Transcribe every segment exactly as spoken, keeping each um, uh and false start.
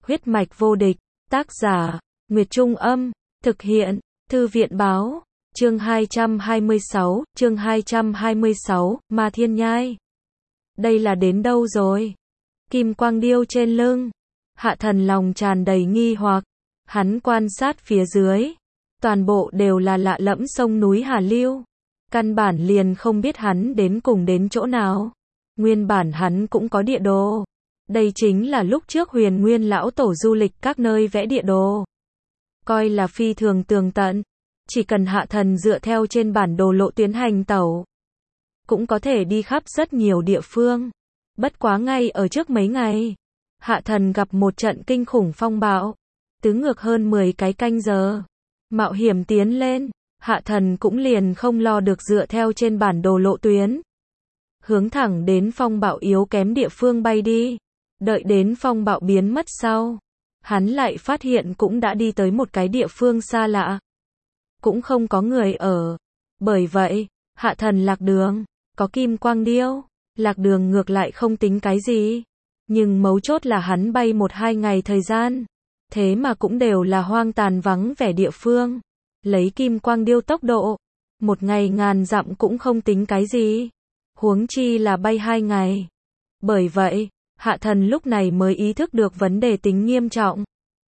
Huyết mạch vô địch, tác giả, Nguyệt Trung Âm, thực hiện, Thư viện Báo, chương hai trăm hai mươi sáu, chương hai trăm hai mươi sáu, Ma Thiên Nhai. Đây là đến đâu rồi? Kim quang điêu trên lưng. Hạ Thần lòng tràn đầy nghi hoặc, hắn quan sát phía dưới, toàn bộ đều là lạ lẫm sông núi hà lưu, căn bản liền không biết hắn đến cùng đến chỗ nào. Nguyên bản hắn cũng có địa đồ. Đây chính là lúc trước Huyền Nguyên lão tổ du lịch các nơi vẽ địa đồ, coi là phi thường tường tận, chỉ cần Hạ Thần dựa theo trên bản đồ lộ tuyến hành tẩu, cũng có thể đi khắp rất nhiều địa phương. Bất quá ngay ở trước mấy ngày, Hạ Thần gặp một trận kinh khủng phong bạo, tứ ngược hơn mười cái canh giờ, mạo hiểm tiến lên, Hạ Thần cũng liền không lo được dựa theo trên bản đồ lộ tuyến, hướng thẳng đến phong bạo yếu kém địa phương bay đi. Đợi đến phong bạo biến mất sau, hắn lại phát hiện cũng đã đi tới một cái địa phương xa lạ, cũng không có người ở. Bởi vậy, Hạ Thần lạc đường, có kim quang điêu, lạc đường ngược lại không tính cái gì. Nhưng mấu chốt là hắn bay một hai ngày thời gian, thế mà cũng đều là hoang tàn vắng vẻ địa phương. Lấy kim quang điêu tốc độ, một ngày ngàn dặm cũng không tính cái gì, huống chi là bay hai ngày. Bởi vậy, Hạ Thần lúc này mới ý thức được vấn đề tính nghiêm trọng.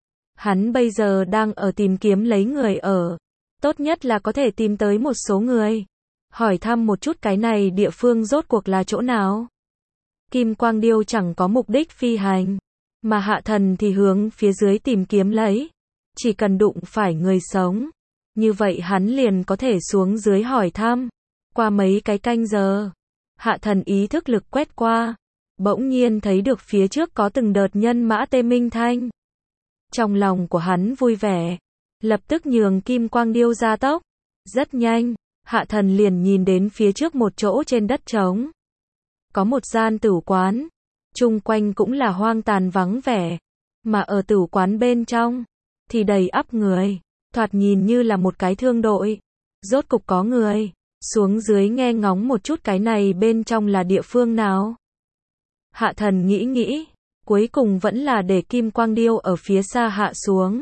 Hắn bây giờ đang ở tìm kiếm lấy người ở. Tốt nhất là có thể tìm tới một số người, hỏi thăm một chút cái này địa phương rốt cuộc là chỗ nào. Kim quang điêu chẳng có mục đích phi hành, mà Hạ Thần thì hướng phía dưới tìm kiếm lấy. Chỉ cần đụng phải người sống, như vậy hắn liền có thể xuống dưới hỏi thăm. Qua mấy cái canh giờ, Hạ Thần ý thức lực quét qua, bỗng nhiên thấy được phía trước có từng đợt nhân mã tê minh thanh. Trong lòng của hắn vui vẻ, lập tức nhường kim quang điêu ra tốc. Rất nhanh, Hạ Thần liền nhìn đến phía trước một chỗ trên đất trống, có một gian tửu quán, chung quanh cũng là hoang tàn vắng vẻ, mà ở tửu quán bên trong thì đầy ắp người, thoạt nhìn như là một cái thương đội. Rốt cục có người xuống dưới nghe ngóng một chút cái này bên trong là địa phương nào. Hạ Thần nghĩ nghĩ, cuối cùng vẫn là để kim quang điêu ở phía xa hạ xuống.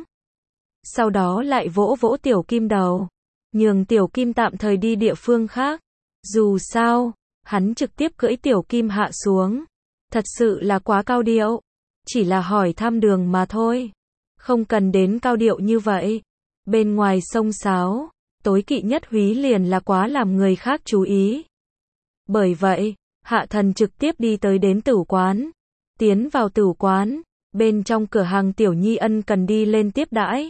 Sau đó lại vỗ vỗ tiểu kim đầu, nhường tiểu kim tạm thời đi địa phương khác. Dù sao, hắn trực tiếp cưỡi tiểu kim hạ xuống, thật sự là quá cao điệu. Chỉ là hỏi thăm đường mà thôi, không cần đến cao điệu như vậy. Bên ngoài sông sáo, tối kỵ nhất húy liền là quá làm người khác chú ý. Bởi vậy, Hạ Thần trực tiếp đi tới đến tửu quán. Tiến vào tửu quán, bên trong cửa hàng Tiểu Nhi ân cần đi lên tiếp đãi.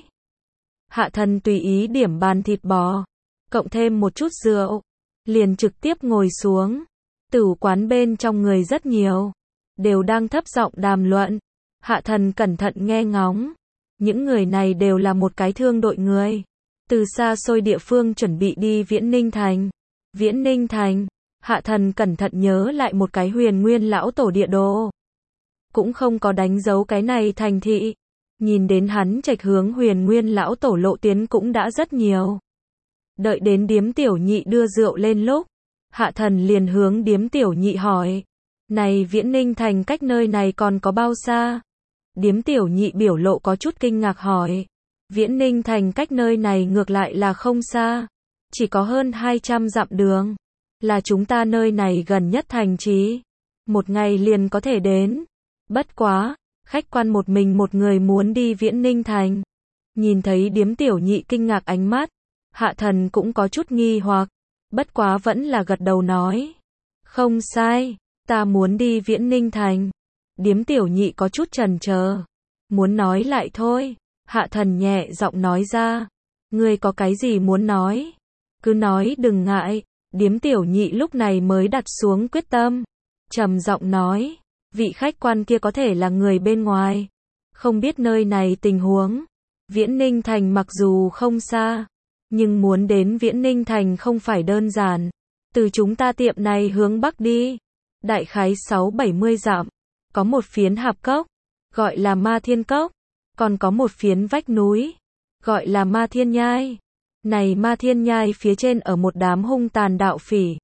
Hạ Thần tùy ý điểm bàn thịt bò, cộng thêm một chút rượu, liền trực tiếp ngồi xuống. Tửu quán bên trong người rất nhiều, đều đang thấp giọng đàm luận. Hạ Thần cẩn thận nghe ngóng. Những người này đều là một cái thương đội người, từ xa xôi địa phương chuẩn bị đi Viễn Ninh Thành. Viễn Ninh Thành, Hạ Thần cẩn thận nhớ lại một cái Huyền Nguyên lão tổ địa đồ, cũng không có đánh dấu cái này thành thị. Nhìn đến hắn trạch hướng Huyền Nguyên lão tổ lộ tuyến cũng đã rất nhiều. Đợi đến Điếm Tiểu Nhị đưa rượu lên lúc, Hạ Thần liền hướng Điếm Tiểu Nhị hỏi, này Viễn Ninh Thành cách nơi này còn có bao xa? Điếm Tiểu Nhị biểu lộ có chút kinh ngạc hỏi, Viễn Ninh Thành cách nơi này ngược lại là không xa, chỉ có hơn hai trăm dặm đường, là chúng ta nơi này gần nhất thành trì, một ngày liền có thể đến. Bất quá, khách quan một mình một người muốn đi Viễn Ninh Thành. Nhìn thấy Điếm Tiểu Nhị kinh ngạc ánh mắt, Hạ Thần cũng có chút nghi hoặc, bất quá vẫn là gật đầu nói, không sai, ta muốn đi Viễn Ninh Thành. Điếm Tiểu Nhị có chút chần chờ, muốn nói lại thôi. Hạ Thần nhẹ giọng nói ra, ngươi có cái gì muốn nói, cứ nói đừng ngại. Điếm Tiểu Nhị lúc này mới đặt xuống quyết tâm, trầm giọng nói, vị khách quan kia có thể là người bên ngoài, không biết nơi này tình huống. Viễn Ninh Thành mặc dù không xa, nhưng muốn đến Viễn Ninh Thành không phải đơn giản. Từ chúng ta tiệm này hướng bắc đi, đại khái sáu bảy mươi dặm, có một phiến hạp cốc, gọi là Ma Thiên Cốc, còn có một phiến vách núi, gọi là Ma Thiên Nhai. Này Ma Thiên Nhai phía trên ở một đám hung tàn đạo phỉ,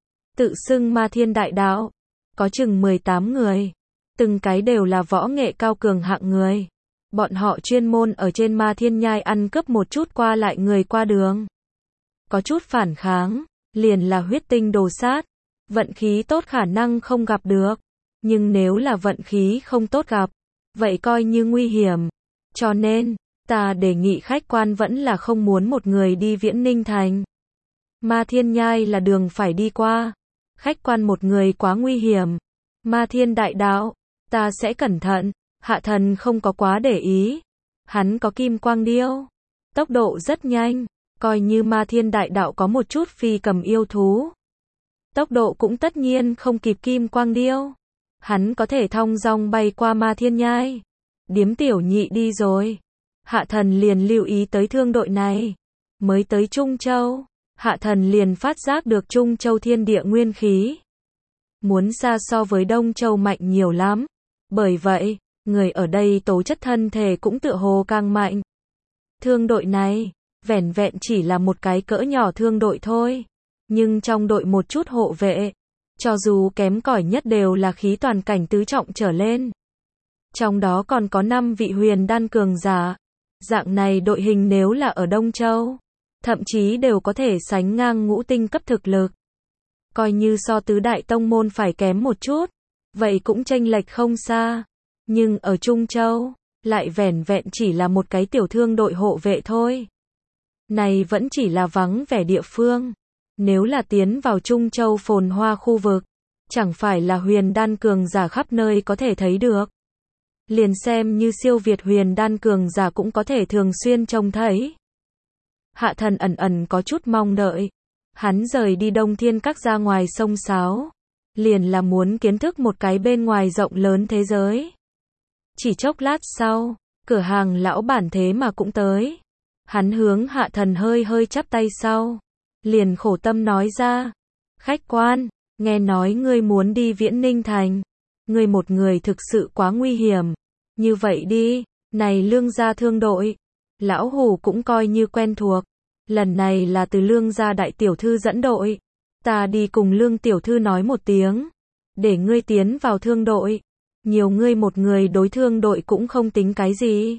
tự xưng Ma Thiên Đại Đạo, có chừng mười tám người, từng cái đều là võ nghệ cao cường hạng người. Bọn họ chuyên môn ở trên Ma Thiên Nhai ăn cướp một chút qua lại người qua đường. Có chút phản kháng, liền là huyết tinh đồ sát. Vận khí tốt khả năng không gặp được. Nhưng nếu là vận khí không tốt gặp, vậy coi như nguy hiểm. Cho nên, ta đề nghị khách quan vẫn là không muốn một người đi Viễn Ninh Thành. Ma Thiên Nhai là đường phải đi qua. Khách quan một người quá nguy hiểm. Ma Thiên đại đạo, ta sẽ cẩn thận. Hạ thần không có quá để ý. Hắn có kim quang điêu. Tốc độ rất nhanh. Coi như Ma Thiên đại đạo có một chút phi cầm yêu thú. Tốc độ cũng tất nhiên không kịp kim quang điêu. Hắn có thể thong dong bay qua Ma Thiên Nhai. Điếm tiểu nhị đi rồi. Hạ thần liền lưu ý tới thương đội này. Mới tới Trung Châu. Hạ thần liền phát giác được Trung Châu thiên địa nguyên khí. Muốn xa so với Đông Châu mạnh nhiều lắm. Bởi vậy, người ở đây tố chất thân thể cũng tựa hồ càng mạnh. Thương đội này, vẻn vẹn chỉ là một cái cỡ nhỏ thương đội thôi. Nhưng trong đội một chút hộ vệ, cho dù kém cỏi nhất đều là khí toàn cảnh tứ trọng trở lên. Trong đó còn có năm vị huyền đan cường giả. Dạng này đội hình nếu là ở Đông Châu, thậm chí đều có thể sánh ngang ngũ tinh cấp thực lực. Coi như so tứ đại tông môn phải kém một chút, vậy cũng chênh lệch không xa. Nhưng ở Trung Châu, lại vẻn vẹn chỉ là một cái tiểu thương đội hộ vệ thôi. Này vẫn chỉ là vắng vẻ địa phương. Nếu là tiến vào Trung Châu phồn hoa khu vực, chẳng phải là huyền đan cường giả khắp nơi có thể thấy được. Liền xem như siêu việt huyền đan cường giả cũng có thể thường xuyên trông thấy. Hạ thần ẩn ẩn có chút mong đợi. Hắn rời đi Đông Thiên Các ra ngoài sông Sáo. Liền là muốn kiến thức một cái bên ngoài rộng lớn thế giới. Chỉ chốc lát sau, cửa hàng lão bản thế mà cũng tới. Hắn hướng hạ thần hơi hơi chắp tay sau. Liền khổ tâm nói ra. Khách quan, nghe nói ngươi muốn đi Viễn Ninh Thành. Ngươi một người thực sự quá nguy hiểm. Như vậy đi, này Lương gia thương đội. Lão Hủ cũng coi như quen thuộc. Lần này là từ Lương gia đại tiểu thư dẫn đội. Ta đi cùng Lương tiểu thư nói một tiếng. Để ngươi tiến vào thương đội. Nhiều ngươi một người đối thương đội cũng không tính cái gì.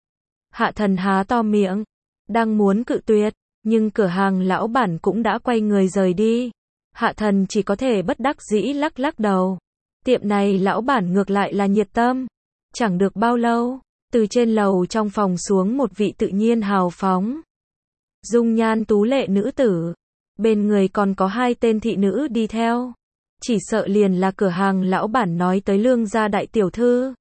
Hạ thần há to miệng. Đang muốn cự tuyệt. Nhưng cửa hàng lão bản cũng đã quay người rời đi. Hạ thần chỉ có thể bất đắc dĩ lắc lắc đầu. Tiệm này lão bản ngược lại là nhiệt tâm. Chẳng được bao lâu, từ trên lầu trong phòng xuống một vị tự nhiên hào phóng. Dung nhan tú lệ nữ tử. Bên người còn có hai tên thị nữ đi theo. Chỉ sợ liền là cửa hàng lão bản nói tới Lương gia đại tiểu thư.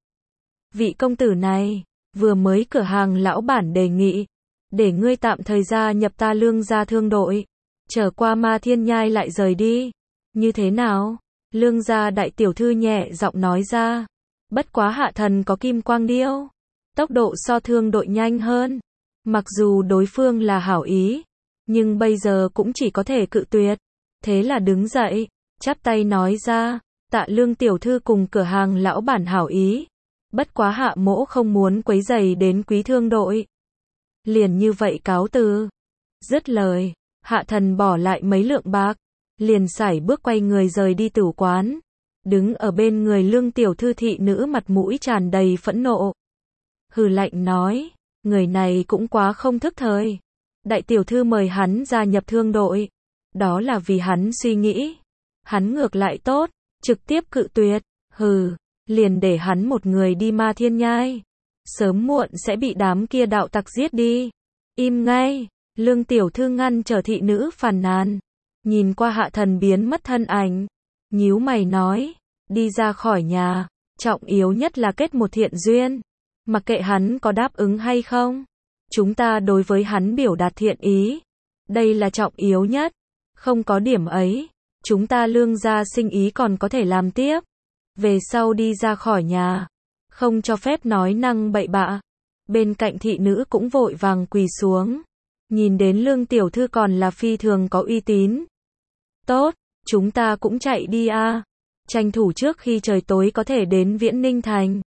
Vị công tử này, vừa mới cửa hàng lão bản đề nghị. Để ngươi tạm thời gia nhập ta Lương gia thương đội. Trở qua Ma Thiên Nhai lại rời đi. Như thế nào? Lương gia đại tiểu thư nhẹ giọng nói ra. Bất quá hạ thần có kim quang điêu. Tốc độ so thương đội nhanh hơn. Mặc dù đối phương là hảo ý. Nhưng bây giờ cũng chỉ có thể cự tuyệt. Thế là đứng dậy. Chắp tay nói ra. Tạ Lương tiểu thư cùng cửa hàng lão bản hảo ý. Bất quá hạ mỗ không muốn quấy rầy đến quý thương đội. Liền như vậy cáo từ. Dứt lời. Hạ thần bỏ lại mấy lượng bạc. Liền sải bước quay người rời đi tử quán. Đứng ở bên người Lương tiểu thư thị nữ mặt mũi tràn đầy phẫn nộ. Hừ lạnh nói. Người này cũng quá không thức thời. Đại tiểu thư mời hắn gia nhập thương đội. Đó là vì hắn suy nghĩ. Hắn ngược lại tốt. Trực tiếp cự tuyệt. Hừ. Liền để hắn một người đi Ma Thiên Nhai. Sớm muộn sẽ bị đám kia đạo tặc giết đi. Im ngay. Lương tiểu thư ngăn trở thị nữ phàn nàn. Nhìn qua hạ thần biến mất thân ảnh. Nhíu mày nói. Đi ra khỏi nhà. Trọng yếu nhất là kết một thiện duyên. Mặc kệ hắn có đáp ứng hay không. Chúng ta đối với hắn biểu đạt thiện ý. Đây là trọng yếu nhất. Không có điểm ấy. Chúng ta Lương gia sinh ý còn có thể làm tiếp. Về sau đi ra khỏi nhà. Không cho phép nói năng bậy bạ. Bên cạnh thị nữ cũng vội vàng quỳ xuống. Nhìn đến Lương tiểu thư còn là phi thường có uy tín. Tốt, chúng ta cũng chạy đi a. Tranh thủ trước khi trời tối có thể đến Viễn Ninh Thành.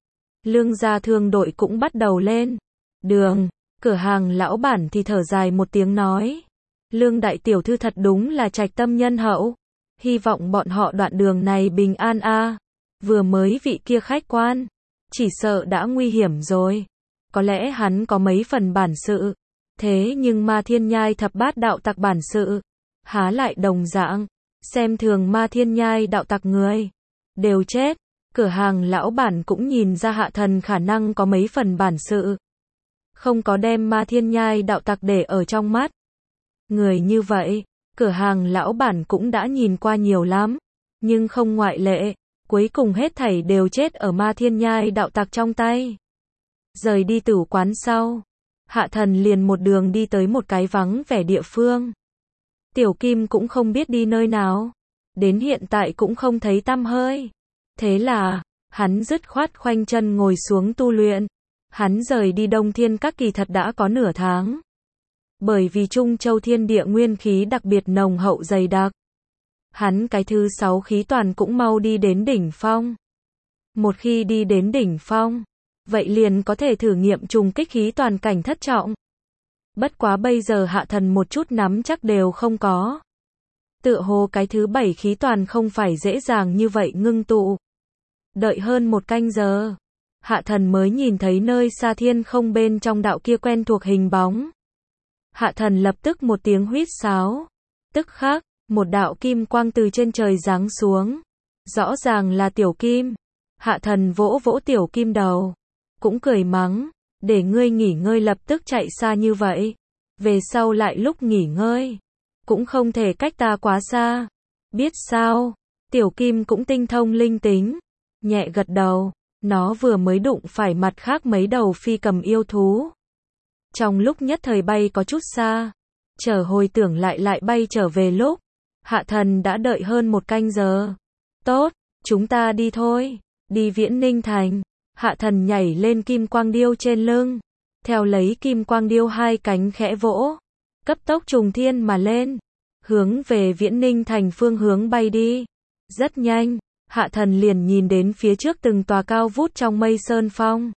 Lương gia thương đội cũng bắt đầu lên. Đường, cửa hàng lão bản thì thở dài một tiếng nói. Lương đại tiểu thư thật đúng là trạch tâm nhân hậu. Hy vọng bọn họ đoạn đường này bình an a. Vừa mới vị kia khách quan. Chỉ sợ đã nguy hiểm rồi. có lẽ hắn có mấy phần bản sự. Thế nhưng Ma Thiên Nhai thập bát đạo tặc bản sự, há lại đồng dạng. Xem thường Ma Thiên Nhai đạo tặc người, đều chết. Cửa hàng lão bản cũng nhìn ra Hạ Thần khả năng có mấy phần bản sự. Không có đem Ma Thiên Nhai đạo tặc để ở trong mắt. Người như vậy, cửa hàng lão bản cũng đã nhìn qua nhiều lắm. Nhưng không ngoại lệ, cuối cùng hết thảy đều chết ở Ma Thiên Nhai đạo tặc trong tay. Rời đi tử quán sau, Hạ Thần liền một đường đi tới một cái vắng vẻ địa phương. Tiểu Kim cũng không biết đi nơi nào, đến hiện tại cũng không thấy tăm hơi. Thế là, hắn dứt khoát khoanh chân ngồi xuống tu luyện. Hắn rời đi Đông Thiên Các kỳ thật đã có nửa tháng. Bởi vì Trung Châu thiên địa nguyên khí đặc biệt nồng hậu dày đặc. Hắn cái thứ sáu khí toàn cũng mau đi đến đỉnh phong. Một khi đi đến đỉnh phong, vậy liền có thể thử nghiệm trùng kích khí toàn cảnh thất trọng. Bất quá bây giờ Hạ Thần một chút nắm chắc đều không có. Tựa hồ cái thứ bảy khí toàn không phải dễ dàng như vậy ngưng tụ. Đợi hơn một canh giờ, Hạ Thần mới nhìn thấy nơi xa thiên không bên trong đạo kia quen thuộc hình bóng. Hạ Thần lập tức một tiếng huýt sáo. Tức khắc, một đạo kim quang từ trên trời giáng xuống. Rõ ràng là Tiểu Kim. Hạ Thần vỗ vỗ Tiểu Kim đầu, cũng cười mắng, để ngươi nghỉ ngơi lập tức chạy xa như vậy. Về sau lại lúc nghỉ ngơi, cũng không thể cách ta quá xa. Biết sao? Tiểu Kim cũng tinh thông linh tính, nhẹ gật đầu. Nó vừa mới đụng phải mặt khác mấy đầu phi cầm yêu thú. Trong lúc nhất thời bay có chút xa, chờ hồi tưởng lại lại bay trở về lúc, Hạ Thần đã đợi hơn một canh giờ. Tốt, chúng ta đi thôi, đi Viễn Ninh Thành. Hạ Thần nhảy lên kim quang điêu trên lưng, theo lấy kim quang điêu hai cánh khẽ vỗ, cấp tốc trùng thiên mà lên, hướng về Viễn Ninh Thành phương hướng bay đi. Rất nhanh, Hạ Thần liền nhìn đến phía trước từng tòa cao vút trong mây sơn phong.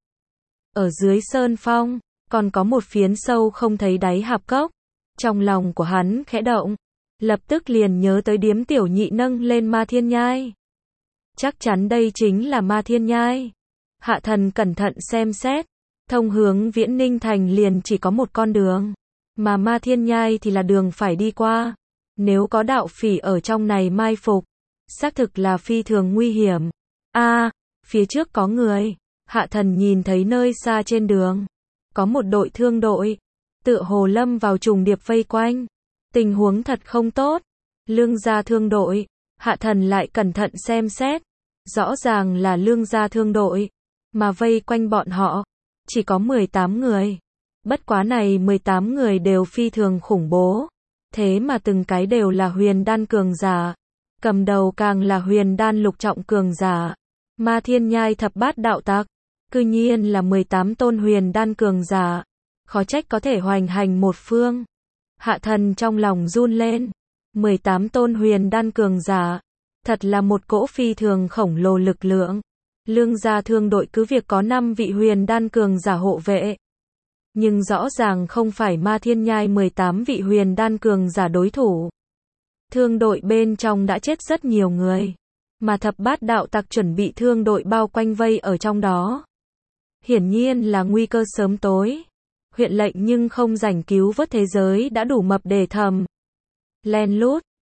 Ở dưới sơn phong, còn có một phiến sâu không thấy đáy hạp cốc. Trong lòng của hắn khẽ động, lập tức liền nhớ tới Điếm Tiểu Nhị nâng lên Ma Thiên Nhai. Chắc chắn đây chính là Ma Thiên Nhai. Hạ Thần cẩn thận xem xét, thông hướng Viễn Ninh Thành liền chỉ có một con đường, mà Ma Thiên Nhai thì là đường phải đi qua. Nếu có đạo phỉ ở trong này mai phục, xác thực là phi thường nguy hiểm. A, à, phía trước có người. Hạ Thần nhìn thấy nơi xa trên đường, có một đội thương đội, tựa hồ lâm vào trùng điệp vây quanh. Tình huống thật không tốt. Lương gia thương đội. Hạ Thần lại cẩn thận xem xét, rõ ràng là lương gia thương đội, mà vây quanh bọn họ chỉ có mười tám người. Bất quá này mười tám người đều phi thường khủng bố, thế mà từng cái đều là huyền đan cường giả, cầm đầu càng là huyền đan lục trọng cường giả. Ma Thiên Nhai thập bát đạo tặc, cư nhiên là mười tám tôn huyền đan cường giả, khó trách có thể hoành hành một phương. Hạ Thần trong lòng run lên, mười tám tôn huyền đan cường giả, thật là một cỗ phi thường khổng lồ lực lượng. Lương gia thương đội cứ việc có năm vị huyền đan cường giả hộ vệ, nhưng rõ ràng không phải Ma Thiên Nhai mười tám vị huyền đan cường giả đối thủ. Thương đội bên trong đã chết rất nhiều người, mà thập bát đạo tặc chuẩn bị thương đội bao quanh vây ở trong đó. Hiển nhiên là nguy cơ sớm tối. Huyện lệnh nhưng không rảnh cứu vớt thế giới đã đủ mập để thầm. Len lút,